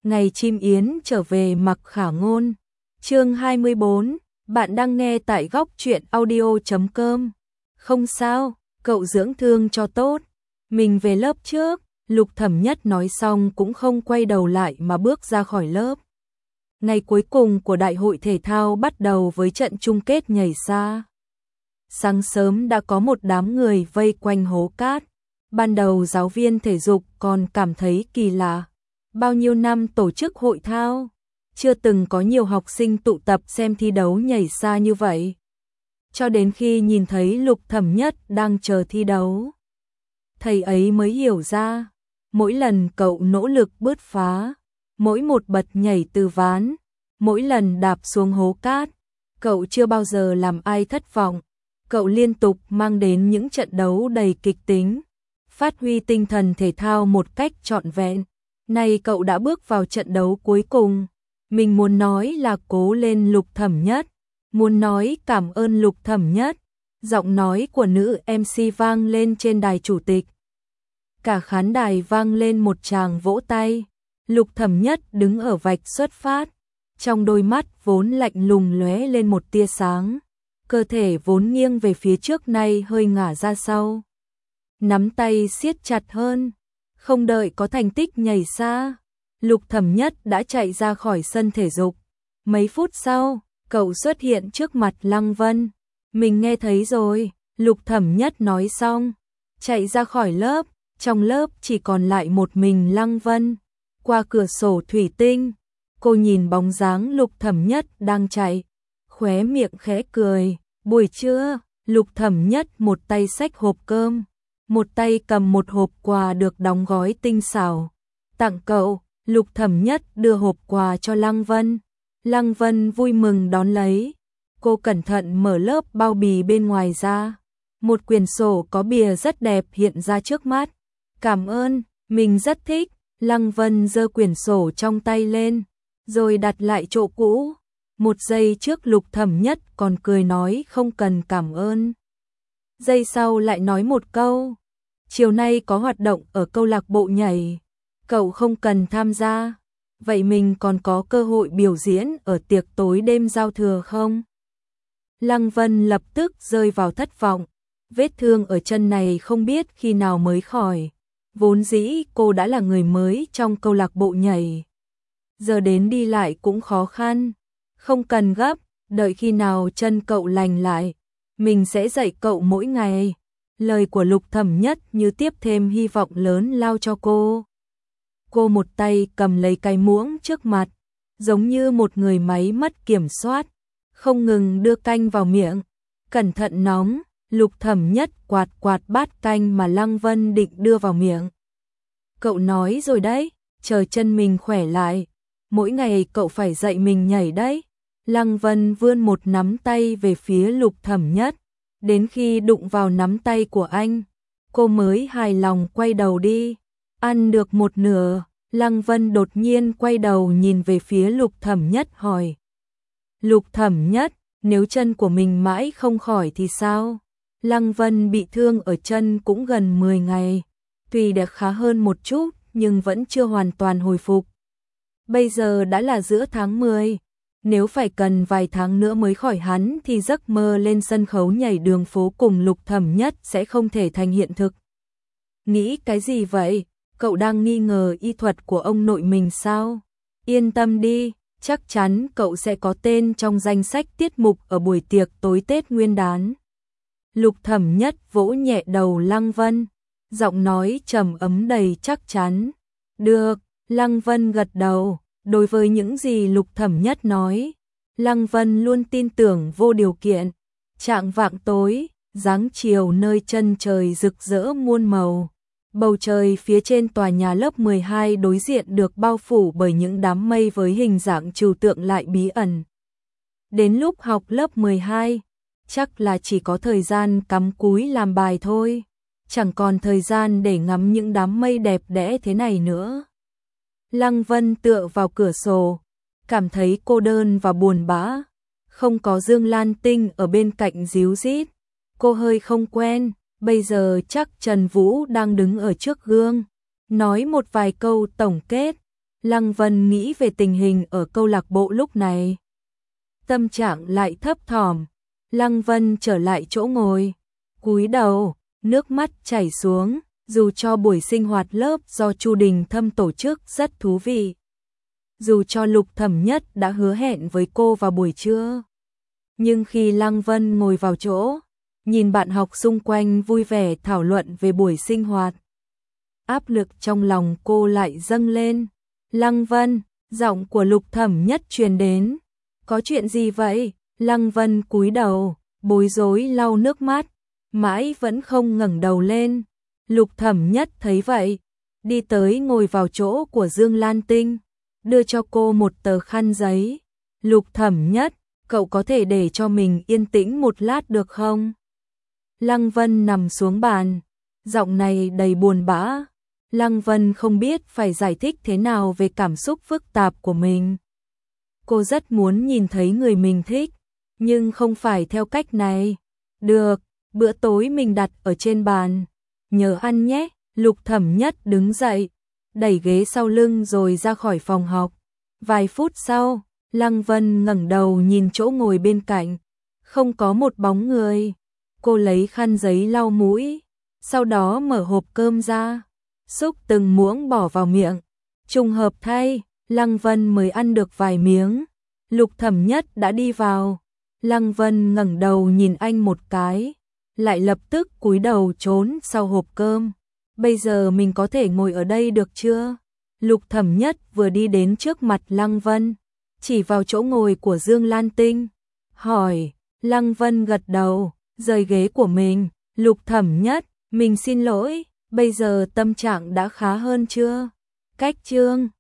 Ngày chim yến trở về Mặc Khả Ngôn. Chương 24, bạn đang nghe tại góc truyện audio.com. Không sao, cậu dưỡng thương cho tốt. Mình về lớp trước, Lục Thẩm Nhất nói xong cũng không quay đầu lại mà bước ra khỏi lớp. Ngày cuối cùng của đại hội thể thao bắt đầu với trận chung kết nhảy xa. Sáng sớm đã có một đám người vây quanh hố cát. Ban đầu giáo viên thể dục còn cảm thấy kỳ lạ. Bao nhiêu năm tổ chức hội thao, chưa từng có nhiều học sinh tụ tập xem thi đấu nhảy xa như vậy. Cho đến khi nhìn thấy Lục Thẩm Nhất đang chờ thi đấu, thầy ấy mới hiểu ra, mỗi lần cậu nỗ lực bứt phá, mỗi một bật nhảy từ ván, mỗi lần đạp xuống hố cát, cậu chưa bao giờ làm ai thất vọng. Cậu liên tục mang đến những trận đấu đầy kịch tính, phát huy tinh thần thể thao một cách trọn vẹn. Nay cậu đã bước vào trận đấu cuối cùng. Mình muốn nói là cố lên Lục Thẩm Nhất, muốn nói cảm ơn Lục Thẩm Nhất. Giọng nói của nữ MC vang lên trên đài chủ tịch. Cả khán đài vang lên một tràng vỗ tay. Lục Thẩm Nhất đứng ở vạch xuất phát, trong đôi mắt vốn lạnh lùng lóe lên một tia sáng. Cơ thể vốn nghiêng về phía trước nay hơi ngả ra sau. Nắm tay siết chặt hơn. Không đợi có thành tích nhảy xa, Lục Thẩm Nhất đã chạy ra khỏi sân thể dục. Mấy phút sau, cậu xuất hiện trước mặt Lăng Vân. Mình nghe thấy rồi, Lục Thẩm Nhất nói xong, chạy ra khỏi lớp. Trong lớp chỉ còn lại một mình Lăng Vân. Qua cửa sổ thủy tinh, cô nhìn bóng dáng Lục Thẩm Nhất đang chạy, khóe miệng khẽ cười. Buổi trưa, Lục Thẩm Nhất một tay xách hộp cơm, một tay cầm một hộp quà được đóng gói tinh xảo. Tặng cậu. Lục Thẩm Nhất đưa hộp quà cho Lăng Vân. Lăng Vân vui mừng đón lấy. Cô cẩn thận mở lớp bao bì bên ngoài ra. Một quyển sổ có bìa rất đẹp hiện ra trước mắt. Cảm ơn, mình rất thích. Lăng Vân giơ quyển sổ trong tay lên, rồi đặt lại chỗ cũ. Một giây trước Lục Thẩm Nhất còn cười nói không cần cảm ơn. Giây sau lại nói một câu. Chiều nay có hoạt động ở câu lạc bộ nhảy. Cậu không cần tham gia. Vậy mình còn có cơ hội biểu diễn ở tiệc tối đêm giao thừa không? Lăng Vân lập tức rơi vào thất vọng. Vết thương ở chân này không biết khi nào mới khỏi. Vốn dĩ cô đã là người mới trong câu lạc bộ nhảy. Giờ đến đi lại cũng khó khăn. Không cần gấp, đợi khi nào chân cậu lành lại. Mình sẽ dạy cậu mỗi ngày. Lời của Lục Thẩm Nhất như tiếp thêm hy vọng lớn lao cho cô. Cô một tay cầm lấy cái muỗng trước mặt, giống như một người máy mất kiểm soát, không ngừng đưa canh vào miệng. Cẩn thận nóng, Lục Thẩm Nhất quạt bát canh mà Lăng Vân định đưa vào miệng. Cậu nói rồi đấy, chờ chân mình khỏe lại, mỗi ngày cậu phải dạy mình nhảy đấy. Lăng Vân vươn một nắm tay về phía Lục Thẩm Nhất. Đến khi đụng vào nắm tay của anh, cô mới hài lòng quay đầu đi. Ăn được một nửa, Lăng Vân đột nhiên quay đầu nhìn về phía Lục Thẩm Nhất hỏi. Lục Thẩm Nhất, nếu chân của mình mãi không khỏi thì sao? Lăng Vân bị thương ở chân cũng gần 10 ngày. Tuy đã khá hơn một chút nhưng vẫn chưa hoàn toàn hồi phục. Bây giờ đã là giữa tháng 10. Nếu phải cần vài tháng nữa mới khỏi hẳn thì giấc mơ lên sân khấu nhảy đường phố cùng Lục Thẩm Nhất sẽ không thể thành hiện thực. Nghĩ cái gì vậy? Cậu đang nghi ngờ y thuật của ông nội mình sao? Yên tâm đi, chắc chắn cậu sẽ có tên trong danh sách tiết mục ở buổi tiệc tối Tết Nguyên đán. Lục Thẩm Nhất vỗ nhẹ đầu Lăng Vân, giọng nói trầm ấm đầy chắc chắn. Được, Lăng Vân gật đầu. Đối với những gì Lục Thẩm Nhất nói, Lăng Vân luôn tin tưởng vô điều kiện. Chạng vạng tối, dáng chiều nơi chân trời rực rỡ muôn màu. Bầu trời phía trên tòa nhà lớp 12 đối diện được bao phủ bởi những đám mây với hình dạng trừu tượng lại bí ẩn. Đến lúc học lớp 12, chắc là chỉ có thời gian cắm cúi làm bài thôi, chẳng còn thời gian để ngắm những đám mây đẹp đẽ thế này nữa. Lăng Vân tựa vào cửa sổ, cảm thấy cô đơn và buồn bã. Không có Dương Lan Tinh ở bên cạnh díu dít, cô hơi không quen. Bây giờ chắc Trần Vũ đang đứng ở trước gương, nói một vài câu tổng kết. Lăng Vân nghĩ về tình hình ở câu lạc bộ lúc này. Tâm trạng lại thấp thỏm. Lăng Vân trở lại chỗ ngồi, cúi đầu, nước mắt chảy xuống, dù cho buổi sinh hoạt lớp do Chu Đình Thâm tổ chức rất thú vị. Dù cho Lục Thẩm Nhất đã hứa hẹn với cô vào buổi trưa. Nhưng khi Lăng Vân ngồi vào chỗ, nhìn bạn học xung quanh vui vẻ thảo luận về buổi sinh hoạt, áp lực trong lòng cô lại dâng lên. Lăng Vân, giọng của Lục Thẩm Nhất truyền đến. Có chuyện gì vậy? Lăng Vân cúi đầu, bối rối lau nước mắt, mãi vẫn không ngẩng đầu lên. Lục Thẩm Nhất thấy vậy, đi tới ngồi vào chỗ của Dương Lan Tinh, đưa cho cô một tờ khăn giấy. Lục Thẩm Nhất, cậu có thể để cho mình yên tĩnh một lát được không? Lăng Vân nằm xuống bàn, giọng này đầy buồn bã. Lăng Vân không biết phải giải thích thế nào về cảm xúc phức tạp của mình. Cô rất muốn nhìn thấy người mình thích, nhưng không phải theo cách này. Được, bữa tối mình đặt ở trên bàn, nhớ ăn nhé. Lục Thẩm Nhất đứng dậy, đẩy ghế sau lưng rồi ra khỏi phòng học. Vài phút sau, Lăng Vân ngẩng đầu nhìn chỗ ngồi bên cạnh, không có một bóng người. Cô lấy khăn giấy lau mũi, sau đó mở hộp cơm ra, xúc từng muỗng bỏ vào miệng. Trùng hợp thay, Lăng Vân mới ăn được vài miếng. Lục Thẩm Nhất đã đi vào. Lăng Vân ngẩng đầu nhìn anh một cái, lại lập tức cúi đầu trốn sau hộp cơm. Bây giờ mình có thể ngồi ở đây được chưa? Lục Thẩm Nhất vừa đi đến trước mặt Lăng Vân, chỉ vào chỗ ngồi của Dương Lan Tinh, hỏi. Lăng Vân gật đầu, rời ghế của mình. Lục Thẩm Nhất, mình xin lỗi, bây giờ tâm trạng đã khá hơn chưa? Cách chương